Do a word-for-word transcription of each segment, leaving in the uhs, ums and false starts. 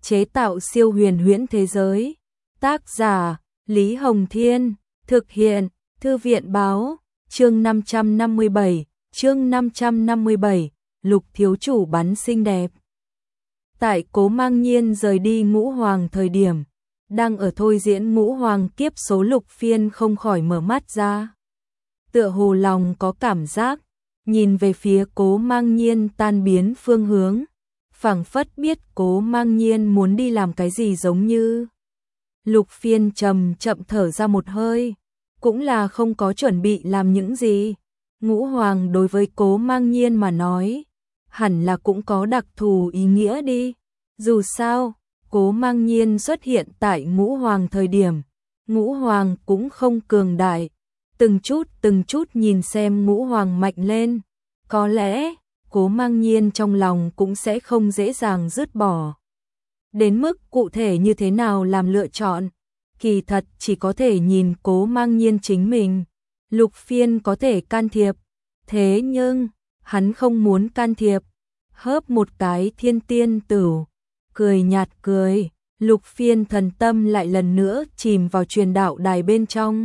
chế tạo siêu huyền huyễn thế giới. Tác giả Lý Hồng Thiên, thực hiện Thư viện Báo. Chương năm trăm năm mươi bảy, chương năm trăm năm mươi bảy, Lục thiếu chủ bắn xinh đẹp. Tại Cố Mang Nhiên rời đi Ngũ Hoàng thời điểm, đang ở thôi diễn Ngũ Hoàng kiếp số Lục Phiên không khỏi mở mắt ra. Tựa hồ lòng có cảm giác, nhìn về phía Cố Mang Nhiên tan biến phương hướng, phảng phất biết Cố Mang Nhiên muốn đi làm cái gì giống như. Lục Phiên chậm chậm thở ra một hơi, cũng là không có chuẩn bị làm những gì. Ngũ Hoàng đối với Cố Mang Nhiên mà nói, hẳn là cũng có đặc thù ý nghĩa đi. Dù sao, Cố Mang Nhiên xuất hiện tại Ngũ Hoàng thời điểm, Ngũ Hoàng cũng không cường đại. Từng chút từng chút nhìn xem Ngũ Hoàng mạnh lên, có lẽ Cố Mang Nhiên trong lòng cũng sẽ không dễ dàng dứt bỏ. Đến mức cụ thể như thế nào làm lựa chọn, kỳ thật chỉ có thể nhìn Cố Mang Nhiên chính mình. Lục Phiên có thể can thiệp, thế nhưng hắn không muốn can thiệp. Hớp một cái thiên tiên tử, cười nhạt cười, Lục Phiên thần tâm lại lần nữa chìm vào truyền đạo đài bên trong.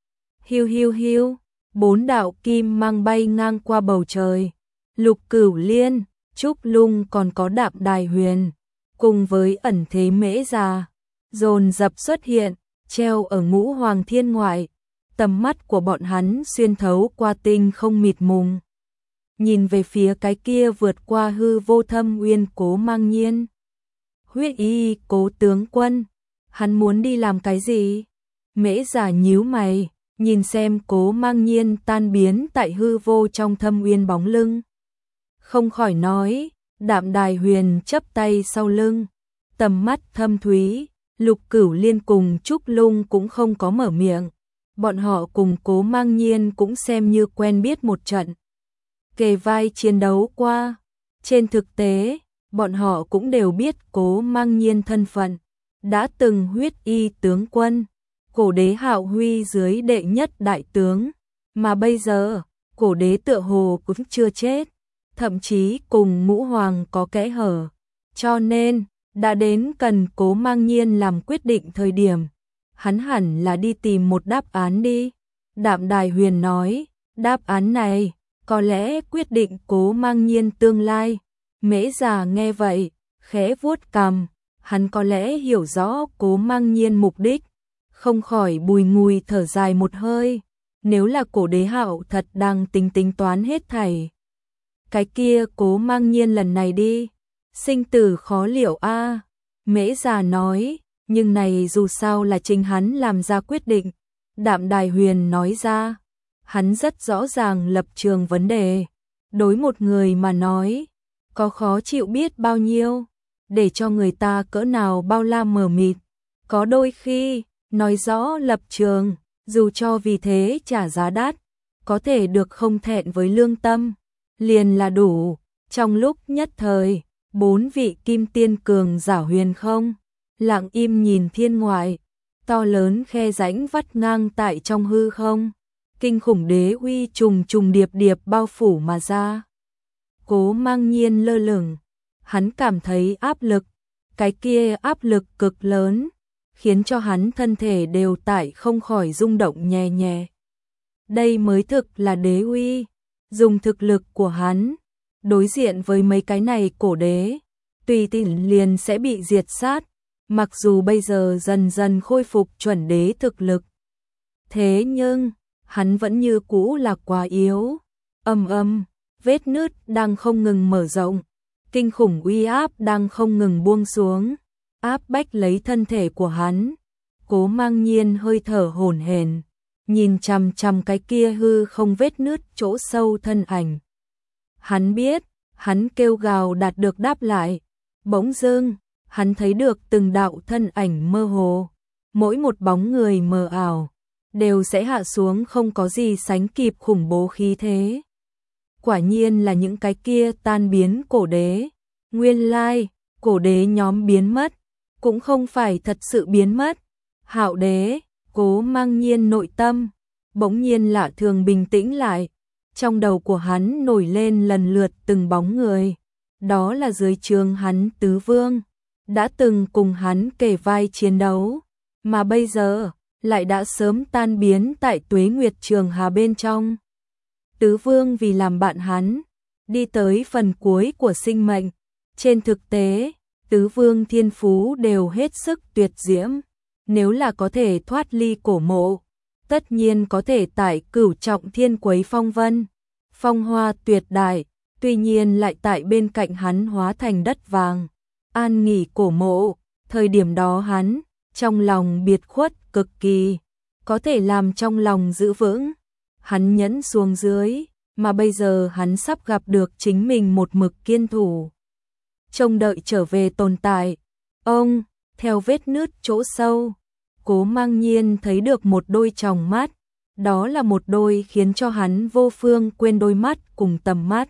Hiu hiu hiu, bốn đạo kim mang bay ngang qua bầu trời. Lục Cửu Liên, Trúc Lung còn có Đạm Đài Huyền, cùng với ẩn thế Mễ Già, dồn dập xuất hiện, treo ở Ngũ Hoàng thiên ngoại. Tầm mắt của bọn hắn xuyên thấu qua tinh không mịt mùng, nhìn về phía cái kia vượt qua hư vô thâm uyên Cố Mang Nhiên. Huyết y Cố tướng quân, hắn muốn đi làm cái gì? Mễ Già nhíu mày, nhìn xem Cố Mang Nhiên tan biến tại hư vô trong thâm uyên bóng lưng, không khỏi nói. Đạm Đài Huyền chắp tay sau lưng, tầm mắt thâm thúy. Lục Cửu Liên cùng Trúc Lung cũng không có mở miệng, bọn họ cùng Cố Mang Nhiên cũng xem như quen biết một trận, kề vai chiến đấu qua. Trên thực tế, bọn họ cũng đều biết Cố Mang Nhiên thân phận, đã từng huyết y tướng quân, cổ đế Hạo Huy dưới đệ nhất đại tướng, mà bây giờ, cổ đế tựa hồ cũng chưa chết, thậm chí cùng Ngũ Hoàng có kẽ hở, cho nên đã đến cần Cố Mang Nhiên làm quyết định thời điểm, hắn hẳn là đi tìm một đáp án đi. Đạm Đài Huyền nói, đáp án này có lẽ quyết định Cố Mang Nhiên tương lai. Mễ Già nghe vậy, khẽ vuốt cằm, hắn có lẽ hiểu rõ Cố Mang Nhiên mục đích, không khỏi bùi ngùi thở dài một hơi. Nếu là cổ đế Hạo thật đang tính tính toán hết thảy, cái kia Cố Mang Nhiên lần này đi, sinh tử khó liệu a. À. Mễ Già nói, nhưng này dù sao là chính hắn làm ra quyết định. Đạm Đài Huyền nói ra, hắn rất rõ ràng lập trường vấn đề. Đối một người mà nói, có khó chịu biết bao nhiêu, để cho người ta cỡ nào bao la mờ mịt. Có đôi khi, nói rõ lập trường, dù cho vì thế trả giá đắt, có thể được không thẹn với lương tâm, liền là đủ. Trong lúc nhất thời, bốn vị kim tiên cường giả huyền không, lặng im nhìn thiên ngoại, to lớn khe rãnh vắt ngang tại trong hư không, kinh khủng đế uy trùng trùng điệp điệp bao phủ mà ra. Cố Mang Nhiên lơ lửng, hắn cảm thấy áp lực, cái kia áp lực cực lớn, khiến cho hắn thân thể đều tại không khỏi rung động nhẹ nhẹ. Đây mới thực là đế uy, dùng thực lực của hắn, đối diện với mấy cái này cổ đế, tùy tiện liền sẽ bị diệt sát, mặc dù bây giờ dần dần khôi phục chuẩn đế thực lực. Thế nhưng, hắn vẫn như cũ là quá yếu. Âm âm, vết nứt đang không ngừng mở rộng, kinh khủng uy áp đang không ngừng buông xuống, áp bách lấy thân thể của hắn. Cố Mang Nhiên hơi thở hổn hển, nhìn chằm chằm cái kia hư không vết nứt chỗ sâu thân ảnh. Hắn biết, hắn kêu gào đạt được đáp lại. Bỗng dưng, hắn thấy được từng đạo thân ảnh mơ hồ, mỗi một bóng người mờ ảo, đều sẽ hạ xuống không có gì sánh kịp khủng bố khí thế. Quả nhiên là những cái kia tan biến cổ đế. Nguyên lai, cổ đế nhóm biến mất, cũng không phải thật sự biến mất. Hạo đế, Cố Mang Nhiên nội tâm, bỗng nhiên lạ thường bình tĩnh lại. Trong đầu của hắn nổi lên lần lượt từng bóng người. Đó là dưới trướng hắn tứ vương, đã từng cùng hắn kề vai chiến đấu, mà bây giờ lại đã sớm tan biến tại Tuế Nguyệt Trường Hà bên trong. Tứ Vương vì làm bạn hắn, đi tới phần cuối của sinh mệnh. Trên thực tế, Tứ Vương thiên phú đều hết sức tuyệt diễm. Nếu là có thể thoát ly cổ mộ, tất nhiên có thể tại Cửu Trọng Thiên quấy phong vân, phong hoa tuyệt đại, tuy nhiên lại tại bên cạnh hắn hóa thành đất vàng, an nghỉ cổ mộ. Thời điểm đó hắn, trong lòng biệt khuất cực kỳ, có thể làm trong lòng giữ vững. Hắn nhẫn xuống dưới, mà bây giờ hắn sắp gặp được chính mình một mực kiên thủ, trông đợi trở về tồn tại. Ông, theo vết nứt chỗ sâu, Cố Mang Nhiên thấy được một đôi tròng mắt, đó là một đôi khiến cho hắn vô phương quên đôi mắt cùng tầm mắt.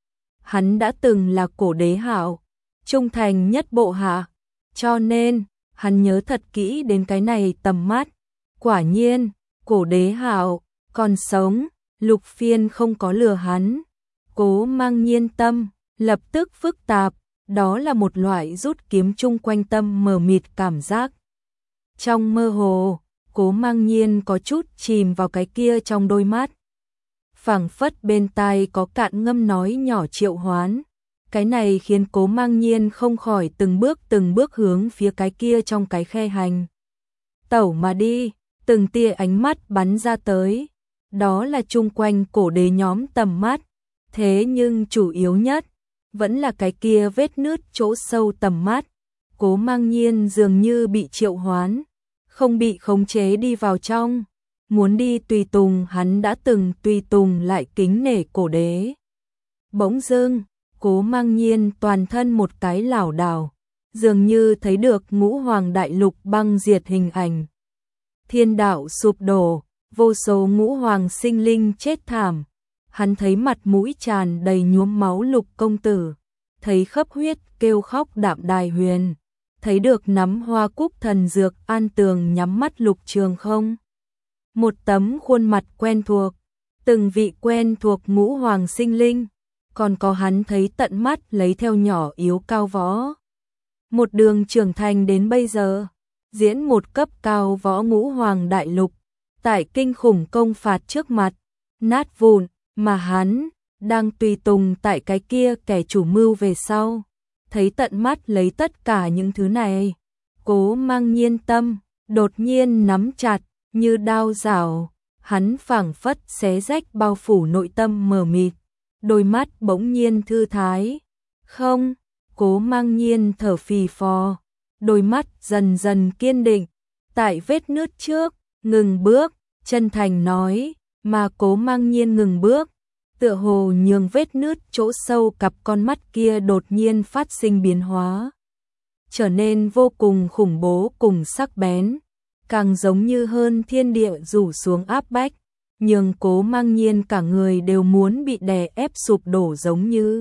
Hắn đã từng là Cổ Đế Hạo, trung thành nhất bộ hạ, cho nên hắn nhớ thật kỹ đến cái này tầm mắt. Quả nhiên, Cổ Đế Hạo còn sống, Lục Phiên không có lừa hắn. Cố Mang Nhiên tâm lập tức phức tạp, đó là một loại rút kiếm chung quanh tâm mờ mịt cảm giác. Trong mơ hồ, Cố Mang Nhiên có chút chìm vào cái kia trong đôi mắt. Phảng phất bên tai có cạn ngâm nói nhỏ triệu hoán. Cái này khiến Cố Mang Nhiên không khỏi từng bước từng bước hướng phía cái kia trong cái khe hành tẩu mà đi, từng tia ánh mắt bắn ra tới. Đó là chung quanh cổ đế nhóm tầm mắt, thế nhưng chủ yếu nhất vẫn là cái kia vết nứt chỗ sâu tầm mắt. Cố Mang Nhiên dường như bị triệu hoán, không bị khống chế đi vào trong, muốn đi tùy tùng hắn đã từng tùy tùng lại kính nể cổ đế. Bỗng dưng, Cố Mang Nhiên toàn thân một cái lảo đảo, dường như thấy được ngũ hoàng đại lục băng diệt hình ảnh. Thiên đạo sụp đổ, vô số ngũ hoàng sinh linh chết thảm. Hắn thấy mặt mũi tràn đầy nhuốm máu Lục công tử, thấy khắp huyết kêu khóc Đạm Đài Huyền, thấy được nắm hoa cúc thần dược An Tường nhắm mắt Lục Trường Không. Một tấm khuôn mặt quen thuộc, từng vị quen thuộc ngũ hoàng sinh linh, còn có hắn thấy tận mắt lấy theo nhỏ yếu cao võ. Một đường trưởng thành đến bây giờ, diễn một cấp cao võ ngũ hoàng đại lục, tại kinh khủng công phạt trước mặt, nát vụn, mà hắn đang tùy tùng tại cái kia kẻ chủ mưu về sau. Thấy tận mắt lấy tất cả những thứ này, Cố Mang Nhiên tâm đột nhiên nắm chặt như đao rảo, hắn phảng phất xé rách bao phủ nội tâm mờ mịt, đôi mắt bỗng nhiên thư thái. Không, Cố Mang Nhiên thở phì phò, đôi mắt dần dần kiên định, tại vết nứt trước, ngừng bước, chân thành nói, mà Cố Mang Nhiên ngừng bước, tựa hồ nhường vết nứt chỗ sâu cặp con mắt kia đột nhiên phát sinh biến hóa, trở nên vô cùng khủng bố cùng sắc bén, càng giống như hơn thiên địa rủ xuống áp bách, nhường Cố Mang Nhiên cả người đều muốn bị đè ép sụp đổ giống như.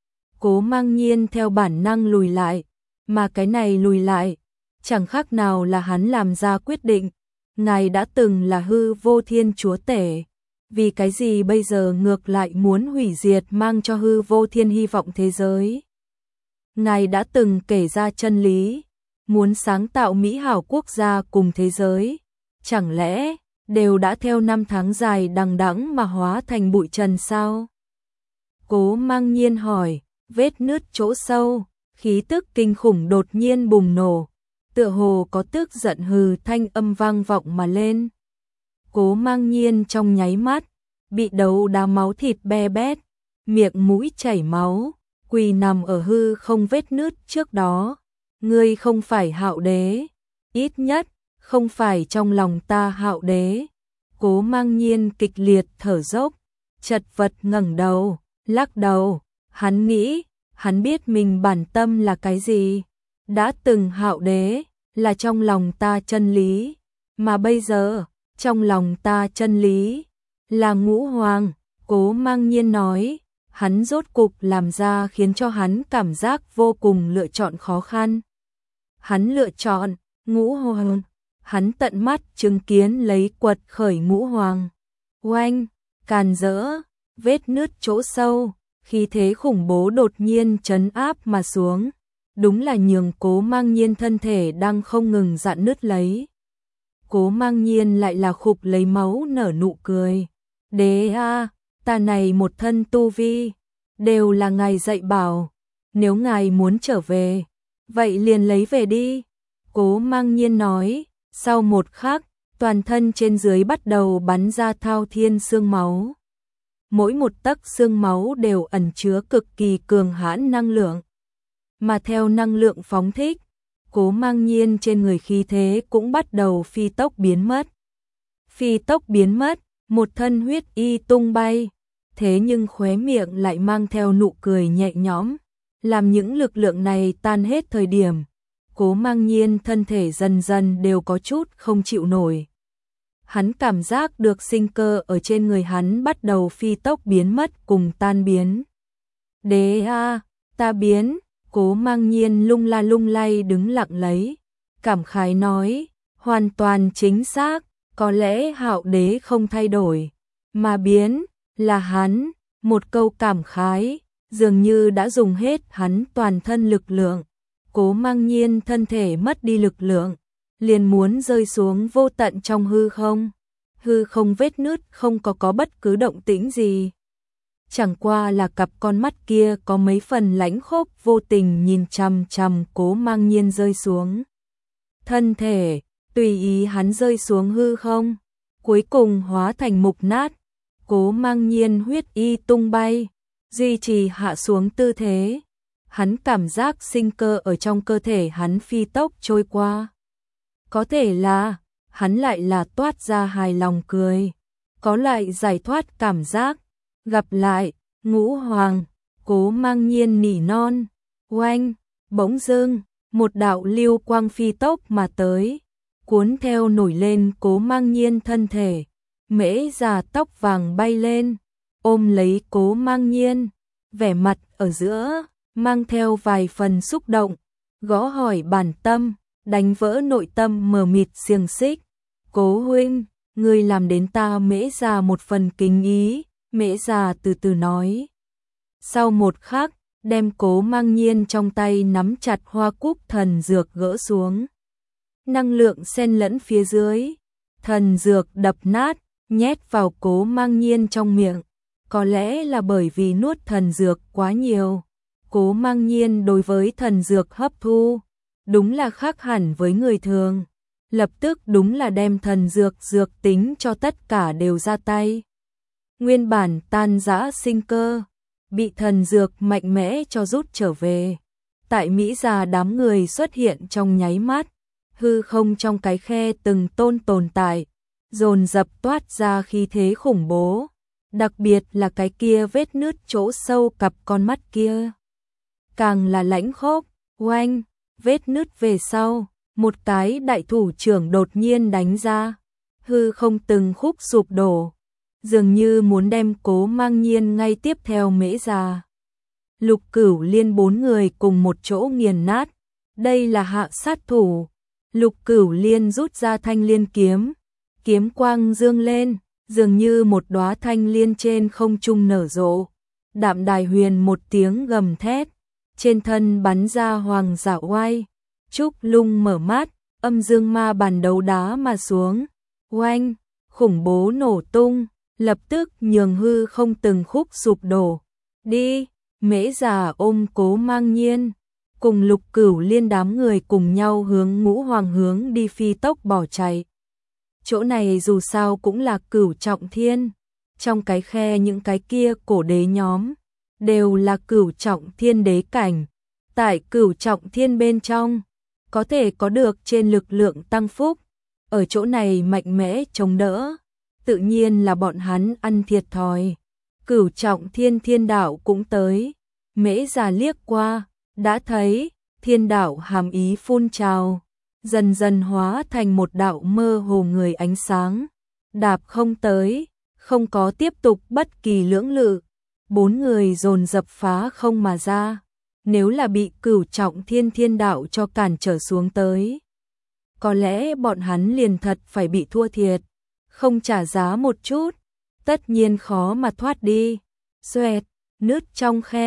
Cố Mang Nhiên theo bản năng lùi lại, mà cái này lùi lại, chẳng khác nào là hắn làm ra quyết định. Ngài đã từng là hư vô thiên chúa tể, vì cái gì bây giờ ngược lại muốn hủy diệt mang cho hư vô thiên hy vọng thế giới? Ngài đã từng kể ra chân lý, muốn sáng tạo mỹ hảo quốc gia cùng thế giới, chẳng lẽ đều đã theo năm tháng dài đằng đẵng mà hóa thành bụi trần sao? Cố Mang Nhiên hỏi. Vết nứt chỗ sâu, khí tức kinh khủng đột nhiên bùng nổ, tựa hồ có tức giận hừ thanh âm vang vọng mà lên. Cố Mang Nhiên trong nháy mắt bị đấu đá máu thịt be bét, miệng mũi chảy máu, quỳ nằm ở hư không vết nứt trước đó. Ngươi không phải Hạo Đế, ít nhất không phải trong lòng ta Hạo Đế. Cố Mang Nhiên kịch liệt thở dốc, chật vật ngẩng đầu, lắc đầu. Hắn nghĩ, hắn biết mình bản tâm là cái gì. Đã từng Hạo Đế là trong lòng ta chân lý, mà bây giờ trong lòng ta chân lý là ngũ hoàng. Cố Mang Nhiên nói, hắn rốt cục làm ra khiến cho hắn cảm giác vô cùng lựa chọn khó khăn. Hắn lựa chọn ngũ hoàng, hắn tận mắt chứng kiến lấy quật khởi ngũ hoàng. Oanh, càn rỡ, vết nứt chỗ sâu, khí thế khủng bố đột nhiên trấn áp mà xuống. đúng là nhường Cố Mang Nhiên thân thể đang không ngừng rạn nứt lấy. Cố Mang Nhiên lại là khục lấy máu nở nụ cười. Đế a, ta này một thân tu vi, đều là ngài dạy bảo, nếu ngài muốn trở về, vậy liền lấy về đi. Cố Mang Nhiên nói, sau một khắc, toàn thân trên dưới bắt đầu bắn ra thao thiên xương máu. Mỗi một tấc xương máu đều ẩn chứa cực kỳ cường hãn năng lượng. Mà theo năng lượng phóng thích, Cố Mang Nhiên trên người khí thế cũng bắt đầu phi tốc biến mất. Phi tốc biến mất, một thân huyết y tung bay, thế nhưng khóe miệng lại mang theo nụ cười nhẹ nhõm, làm những lực lượng này tan hết thời điểm. Cố Mang Nhiên thân thể dần dần đều có chút không chịu nổi. Hắn cảm giác được sinh cơ ở trên người hắn bắt đầu phi tốc biến mất cùng tan biến. Đế a, ta biến, Cố Mang Nhiên lung la lung lay đứng lặng lấy, cảm khái nói, hoàn toàn chính xác, có lẽ Hạo Đế không thay đổi, mà biến là hắn, một câu cảm khái, dường như đã dùng hết hắn toàn thân lực lượng. Cố Mang Nhiên thân thể mất đi lực lượng, liền muốn rơi xuống vô tận trong hư không. Hư không vết nứt không có có bất cứ động tĩnh gì. Chẳng qua là cặp con mắt kia có mấy phần lãnh khốc vô tình nhìn chằm chằm Cố Mang Nhiên rơi xuống. Thân thể, tùy ý hắn rơi xuống hư không, cuối cùng hóa thành mục nát. Cố Mang Nhiên huyết y tung bay, duy trì hạ xuống tư thế. Hắn cảm giác sinh cơ ở trong cơ thể hắn phi tốc trôi qua. Có thể là, hắn lại là toát ra hài lòng cười, có lại giải thoát cảm giác. Gặp lại, Ngũ Hoàng, Cố Mang Nhiên nỉ non, oanh, bỗng dưng, một đạo lưu quang phi tốc mà tới, cuốn theo nổi lên Cố Mang Nhiên thân thể. Mễ già tóc vàng bay lên, ôm lấy Cố Mang Nhiên, vẻ mặt ở giữa mang theo vài phần xúc động, gõ hỏi bản tâm, đánh vỡ nội tâm mờ mịt xiềng xích. Cố huynh, ngươi làm đến ta Mễ già một phần kính ý. Mễ già từ từ nói. Sau một khắc, đem Cố Mang Nhiên trong tay nắm chặt hoa cúc thần dược gỡ xuống. Năng lượng xen lẫn phía dưới, thần dược đập nát, nhét vào Cố Mang Nhiên trong miệng. Có lẽ là bởi vì nuốt thần dược quá nhiều, Cố Mang Nhiên đối với thần dược hấp thu, đúng là khác hẳn với người thường. Lập tức đúng là đem thần dược dược tính cho tất cả đều ra tay. Nguyên bản tan rã sinh cơ, bị thần dược mạnh mẽ cho rút trở về. Tại Mỹ già đám người xuất hiện trong nháy mắt, hư không trong cái khe từng tôn tồn tại, dồn dập toát ra khí thế khủng bố. Đặc biệt là cái kia vết nứt chỗ sâu cặp con mắt kia. Càng là lãnh khốc, oanh, vết nứt về sau, một cái đại thủ trưởng đột nhiên đánh ra. Hư không từng khúc sụp đổ, dường như muốn đem Cố Mang Nhiên ngay tiếp theo Mễ già. Lục Cửu Liên bốn người cùng một chỗ nghiền nát. Đây là hạ sát thủ. Lục Cửu Liên rút ra thanh liên kiếm, kiếm quang dương lên, dường như một đóa thanh liên trên không trung nở rộ. Đạm Đài Huyền một tiếng gầm thét, trên thân bắn ra hoàng giả oai. Trúc Lung mở mắt, âm dương ma bàn đấu đá mà xuống. Oanh, khủng bố nổ tung, lập tức nhường hư không từng khúc sụp đổ. Đi, Mễ già ôm Cố Mang Nhiên, cùng Lục Cửu Liên đám người cùng nhau hướng Ngũ Hoàng hướng đi phi tốc bỏ chạy. Chỗ này dù sao cũng là Cửu Trọng Thiên, trong cái khe những cái kia cổ đế nhóm, đều là Cửu Trọng Thiên đế cảnh. Tại Cửu Trọng Thiên bên trong, có thể có được trên lực lượng tăng phúc, ở chỗ này mạnh mẽ chống đỡ, tự nhiên là bọn hắn ăn thiệt thòi. Cửu Trọng Thiên thiên đạo cũng tới, Mễ già liếc qua, đã thấy thiên đạo hàm ý phun trào, dần dần hóa thành một đạo mơ hồ người ánh sáng, đạp không tới, không có tiếp tục bất kỳ lưỡng lự, bốn người dồn dập phá không mà ra. Nếu là bị Cửu Trọng Thiên thiên đạo cho cản trở xuống tới, có lẽ bọn hắn liền thật phải bị thua thiệt, không trả giá một chút, tất nhiên khó mà thoát đi. Xoẹt, nứt trong khe,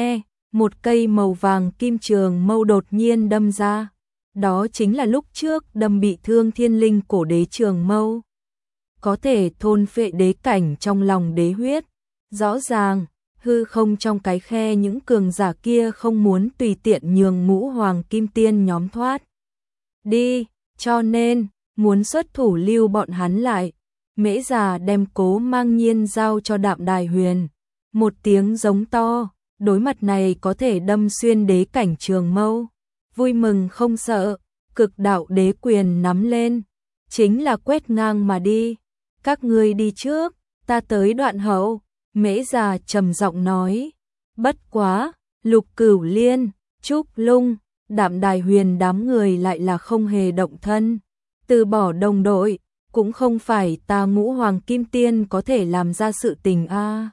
một cây màu vàng kim trường mâu đột nhiên đâm ra. Đó chính là lúc trước đâm bị thương thiên linh cổ đế trường mâu. Có thể thôn phệ đế cảnh trong lòng đế huyết. Rõ ràng, hư không trong cái khe những cường giả kia không muốn tùy tiện nhường ngũ hoàng kim tiên nhóm thoát đi, cho nên muốn xuất thủ lưu bọn hắn lại. Mễ Già đem Cố Mang Nhiên giao cho Đạm Đài Huyền. Một tiếng giống to, đối mặt này có thể đâm xuyên đế cảnh trường mâu. Vui mừng không sợ, cực đạo đế quyền nắm lên, chính là quét ngang mà đi. Các ngươi đi trước, ta tới đoạn hậu. Mễ Già trầm giọng nói. Bất quá, Lục Cửu Liên, Trúc Lung, Đạm Đài Huyền đám người lại là không hề động thân. Từ bỏ đồng đội, cũng không phải ta ngũ hoàng kim tiên có thể làm ra sự tình a. À.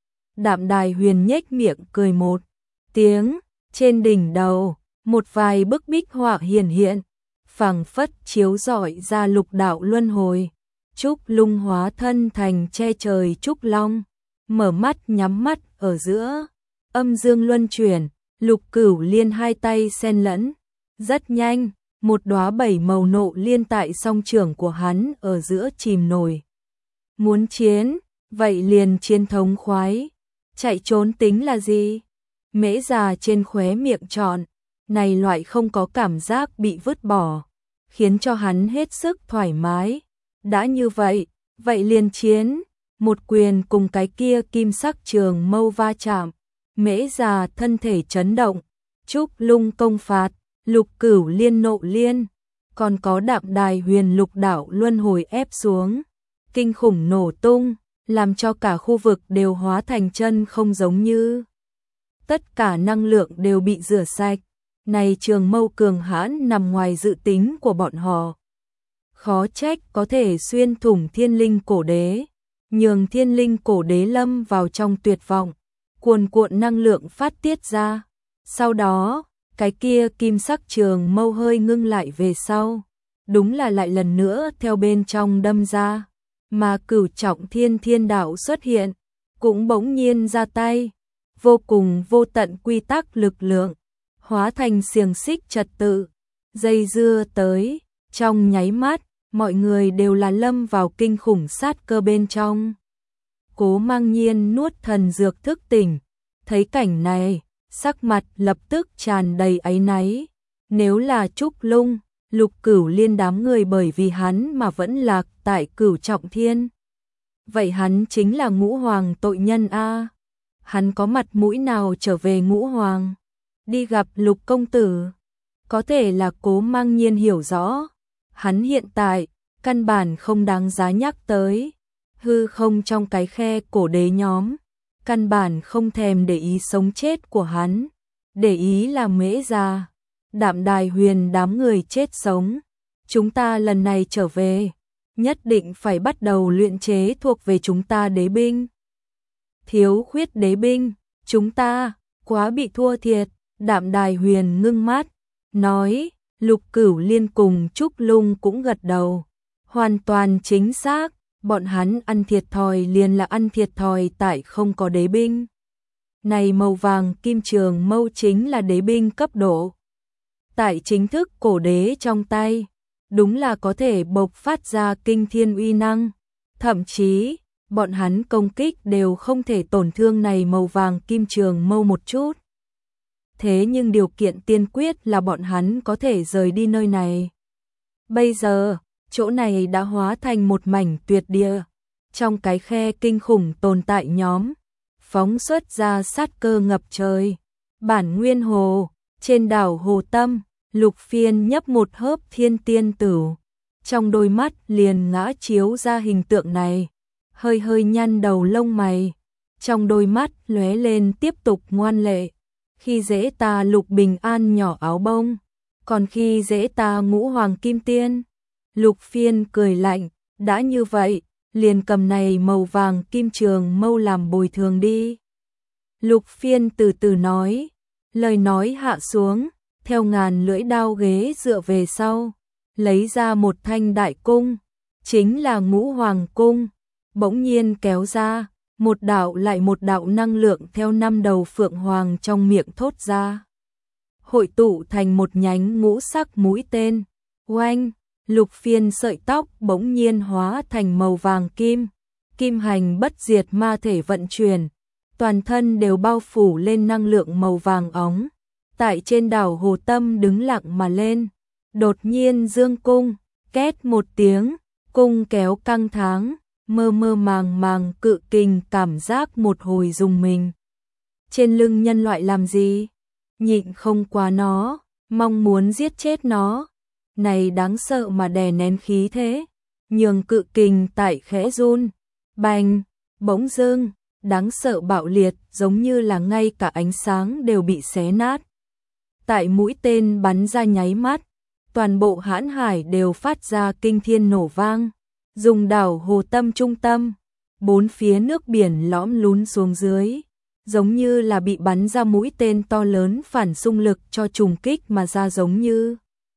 Đạm Đài Huyền nhếch miệng cười một tiếng, trên đỉnh đầu, một vài bức bích họa hiển hiện, phảng phất chiếu rọi ra lục đạo luân hồi. Trúc Lung hóa thân thành che trời trúc long, mở mắt nhắm mắt ở giữa, âm dương luân chuyển, Lục Cửu Liên hai tay xen lẫn, rất nhanh, một đóa bảy màu nộ liên tại song trưởng của hắn ở giữa chìm nổi. Muốn chiến, vậy liền chiến thống khoái, chạy trốn tính là gì? Mễ Già trên khóe miệng tròn, này loại không có cảm giác bị vứt bỏ, khiến cho hắn hết sức thoải mái. Đã như vậy, vậy liền chiến. Một quyền cùng cái kia kim sắc trường mâu va chạm, Mễ Già thân thể chấn động, Trúc Lung công phạt, Lục Cửu Liên nộ liên, còn có Đạm Đài Huyền lục đạo luân hồi ép xuống, kinh khủng nổ tung, làm cho cả khu vực đều hóa thành chân không, giống như tất cả năng lượng đều bị rửa sạch. Này trường mâu cường hãn nằm ngoài dự tính của bọn họ, khó trách có thể xuyên thủng thiên linh cổ đế, nhường thiên linh cổ đế lâm vào trong tuyệt vọng, cuồn cuộn năng lượng phát tiết ra. Sau đó, cái kia kim sắc trường mâu hơi ngưng lại về sau, đúng là lại lần nữa theo bên trong đâm ra, mà Cửu Trọng Thiên Thiên Đạo xuất hiện, cũng bỗng nhiên ra tay, vô cùng vô tận quy tắc lực lượng, hóa thành xiềng xích trật tự, dây dưa tới, trong nháy mắt, mọi người đều là lâm vào kinh khủng sát cơ bên trong. Cố Mang Nhiên nuốt thần dược thức tỉnh, thấy cảnh này, sắc mặt lập tức tràn đầy áy náy. Nếu là Trúc Lung, Lục Cửu Liên đám người bởi vì hắn mà vẫn lạc tại Cửu Trọng Thiên, vậy hắn chính là ngũ hoàng tội nhân a. Hắn có mặt mũi nào trở về ngũ hoàng, đi gặp Lục công tử? Có thể là Cố Mang Nhiên hiểu rõ, hắn hiện tại căn bản không đáng giá nhắc tới. Hư không trong cái khe cổ đế nhóm, căn bản không thèm để ý sống chết của hắn, để ý là Mễ Già, Đạm Đài Huyền đám người chết sống. Chúng ta lần này trở về, nhất định phải bắt đầu luyện chế thuộc về chúng ta đế binh. Thiếu khuyết đế binh, chúng ta quá bị thua thiệt. Đạm Đài Huyền ngưng mắt, nói. Lục Cửu Liên cùng Trúc Lung cũng gật đầu, hoàn toàn chính xác. Bọn hắn ăn thiệt thòi liền là ăn thiệt thòi tại không có đế binh. Này màu vàng kim trường mâu chính là đế binh cấp độ. Tại chính thức cổ đế trong tay, đúng là có thể bộc phát ra kinh thiên uy năng. Thậm chí, bọn hắn công kích đều không thể tổn thương này màu vàng kim trường mâu một chút. Thế nhưng điều kiện tiên quyết là bọn hắn có thể rời đi nơi này. Bây giờ, chỗ này đã hóa thành một mảnh tuyệt địa. Trong cái khe kinh khủng tồn tại nhóm, phóng xuất ra sát cơ ngập trời. Bản nguyên hồ, trên đảo Hồ Tâm, Lục Phiên nhấp một hớp thiên tiên tửu. Trong đôi mắt liền ngã chiếu ra hình tượng này, hơi hơi nhăn đầu lông mày. Trong đôi mắt lóe lên tiếp tục ngoan lệ. Khi dễ ta Lục Bình An nhỏ áo bông, còn khi dễ ta ngũ hoàng kim tiên. Lục Phiên cười lạnh, đã như vậy, liền cầm này màu vàng kim trường mâu làm bồi thường đi. Lục Phiên từ từ nói, lời nói hạ xuống, theo ngàn lưỡi đao ghế dựa về sau, lấy ra một thanh đại cung, chính là ngũ hoàng cung, bỗng nhiên kéo ra, một đạo lại một đạo năng lượng theo năm đầu phượng hoàng trong miệng thốt ra, hội tụ thành một nhánh ngũ sắc mũi tên. Oanh, lục phiên sợi tóc bỗng nhiên hóa thành màu vàng kim, kim hành bất diệt ma thể vận chuyển, toàn thân đều bao phủ lên năng lượng màu vàng óng. Tại trên đảo Hồ Tâm đứng lặng mà lên, đột nhiên dương cung, két một tiếng, cung kéo căng tháng, mơ mơ màng màng cự kình cảm giác một hồi rùng mình. Trên lưng nhân loại làm gì? Nhịn không qua nó, mong muốn giết chết nó. Này đáng sợ mà đè nén khí thế, nhường cự kình tại khẽ run, bành, bỗng dưng, đáng sợ bạo liệt giống như là ngay cả ánh sáng đều bị xé nát. Tại mũi tên bắn ra nháy mắt, toàn bộ hãn hải đều phát ra kinh thiên nổ vang, dùng đảo Hồ Tâm trung tâm, bốn phía nước biển lõm lún xuống dưới, giống như là bị bắn ra mũi tên to lớn phản xung lực cho trùng kích mà ra, giống như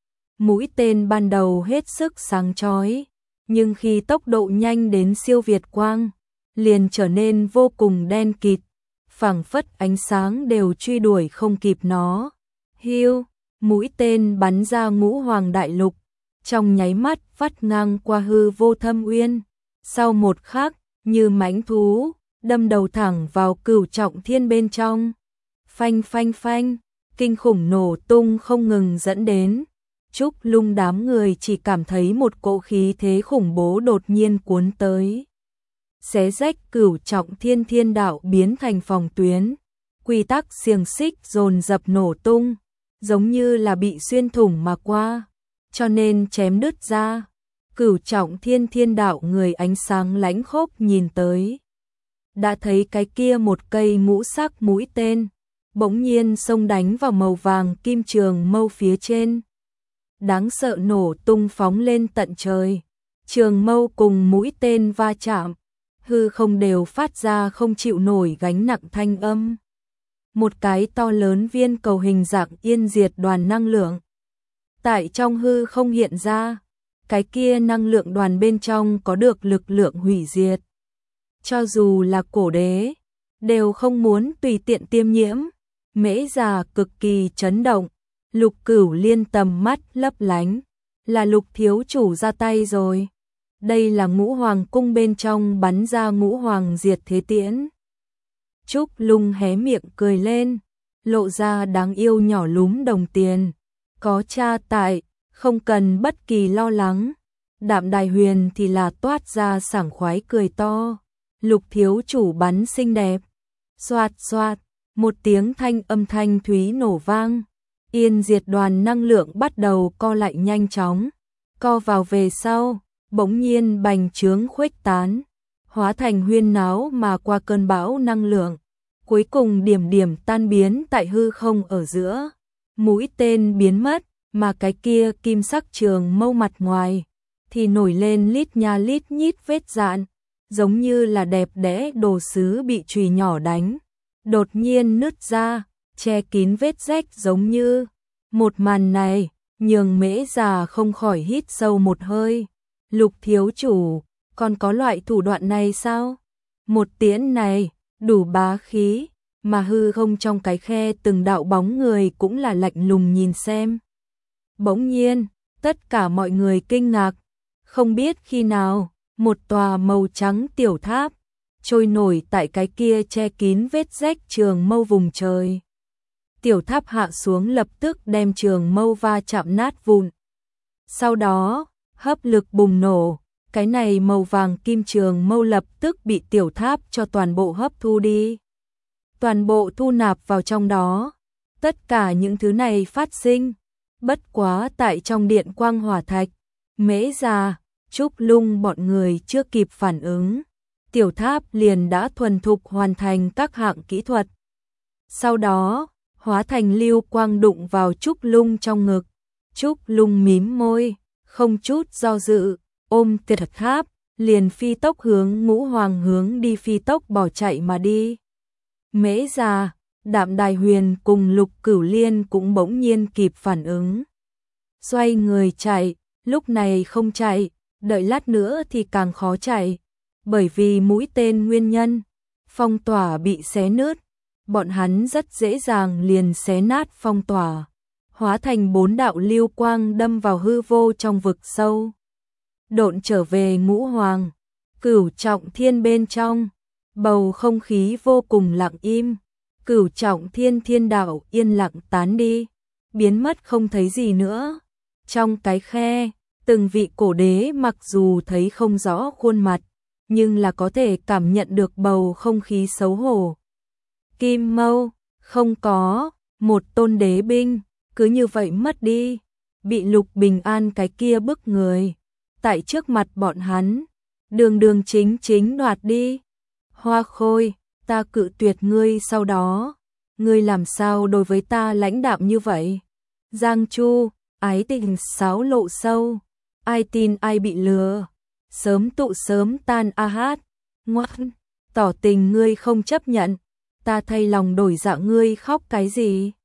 mũi tên ban đầu hết sức sáng chói, nhưng khi tốc độ nhanh đến siêu việt quang, liền trở nên vô cùng đen kịt, phảng phất ánh sáng đều truy đuổi không kịp nó. Hiu, mũi tên bắn ra ngũ hoàng đại lục, trong nháy mắt vắt ngang qua hư vô thâm uyên, sau một khắc, như mãnh thú, đâm đầu thẳng vào cửu trọng thiên bên trong. Phanh phanh phanh, kinh khủng nổ tung không ngừng dẫn đến. Trúc Lung đám người chỉ cảm thấy một cỗ khí thế khủng bố đột nhiên cuốn tới, xé rách cửu trọng thiên thiên đạo biến thành phòng tuyến, quy tắc xiềng xích dồn dập nổ tung, giống như là bị xuyên thủng mà qua, cho nên chém đứt ra. Cửu trọng thiên thiên đạo người ánh sáng lãnh khốc nhìn tới, đã thấy cái kia một cây ngũ sắc mũi tên, bỗng nhiên xông đánh vào màu vàng kim trường mâu phía trên. Đáng sợ nổ tung phóng lên tận trời, trường mâu cùng mũi tên va chạm, hư không đều phát ra không chịu nổi gánh nặng thanh âm. Một cái to lớn viên cầu hình dạng yên diệt đoàn năng lượng tại trong hư không hiện ra, cái kia năng lượng đoàn bên trong có được lực lượng hủy diệt. Cho dù là cổ đế, đều không muốn tùy tiện tiêm nhiễm. Mễ Già cực kỳ chấn động, Lục Cửu Liên tầm mắt lấp lánh, là Lục thiếu chủ ra tay rồi. Đây là ngũ hoàng cung bên trong bắn ra ngũ hoàng diệt thế tiễn. Trúc Lung hé miệng cười lên, lộ ra đáng yêu nhỏ lúm đồng tiền. Có cha tại, không cần bất kỳ lo lắng. Đạm Đài Huyền thì là toát ra sảng khoái cười to. Lục thiếu chủ bắn xinh đẹp. Xoạt xoạt, một tiếng thanh âm thanh thúy nổ vang. Yên diệt đoàn năng lượng bắt đầu co lại nhanh chóng. Co vào về sau, bỗng nhiên bành trướng khuếch tán, hóa thành huyên náo mà qua cơn bão năng lượng. Cuối cùng điểm điểm tan biến tại hư không ở giữa. Mũi tên biến mất, mà cái kia kim sắc trường mâu mặt ngoài thì nổi lên lít nha lít nhít vết dạn, giống như là đẹp đẽ đồ sứ bị chùy nhỏ đánh, đột nhiên nứt ra, che kín vết rách giống như. Một màn này, nhường Mễ Già không khỏi hít sâu một hơi. Lục thiếu chủ, còn có loại thủ đoạn này sao? Một tiễn này, đủ bá khí, mà hư không trong cái khe từng đạo bóng người cũng là lạnh lùng nhìn xem. Bỗng nhiên, tất cả mọi người kinh ngạc, không biết khi nào, một tòa màu trắng tiểu tháp trôi nổi tại cái kia che kín vết rách trường mâu vùng trời. Tiểu tháp hạ xuống lập tức đem trường mâu va chạm nát vụn. Sau đó, hấp lực bùng nổ, cái này màu vàng kim trường mâu lập tức bị tiểu tháp cho toàn bộ hấp thu đi. Toàn bộ thu nạp vào trong đó. Tất cả những thứ này phát sinh, bất quá tại trong điện quang hỏa thạch, Mễ Già, Trúc Lung bọn người chưa kịp phản ứng, tiểu tháp liền đã thuần thục hoàn thành các hạng kỹ thuật. Sau đó, hóa thành lưu quang đụng vào Trúc Lung trong ngực. Trúc Lung mím môi, không chút do dự, ôm tiểu tháp, liền phi tốc hướng ngũ hoàng hướng đi phi tốc bỏ chạy mà đi. Mễ Già, Đạm Đài Huyền cùng Lục Cửu Liên cũng bỗng nhiên kịp phản ứng. Xoay người chạy, lúc này không chạy, đợi lát nữa thì càng khó chạy, bởi vì mũi tên nguyên nhân, phong tỏa bị xé nứt, bọn hắn rất dễ dàng liền xé nát phong tỏa, hóa thành bốn đạo lưu quang đâm vào hư vô trong vực sâu. Độn trở về Ngũ Hoàng, Cửu Trọng Thiên bên trong, bầu không khí vô cùng lặng im, Cửu Trọng Thiên thiên đạo yên lặng tán đi, biến mất không thấy gì nữa. Trong cái khe, từng vị cổ đế mặc dù thấy không rõ khuôn mặt, nhưng là có thể cảm nhận được bầu không khí xấu hổ. Kim Mâu, không có, một tôn đế binh, cứ như vậy mất đi, bị Lục Bình An cái kia bức người, tại trước mặt bọn hắn, đường đường chính chính đoạt đi. Hoa Khôi, ta cự tuyệt ngươi sau đó, ngươi làm sao đối với ta lãnh đạm như vậy? Giang Chu, ái tình sáo lộ sâu, ai tin ai bị lừa, sớm tụ sớm tan a hát, ngoan, tỏ tình ngươi không chấp nhận, ta thay lòng đổi dạ ngươi khóc cái gì?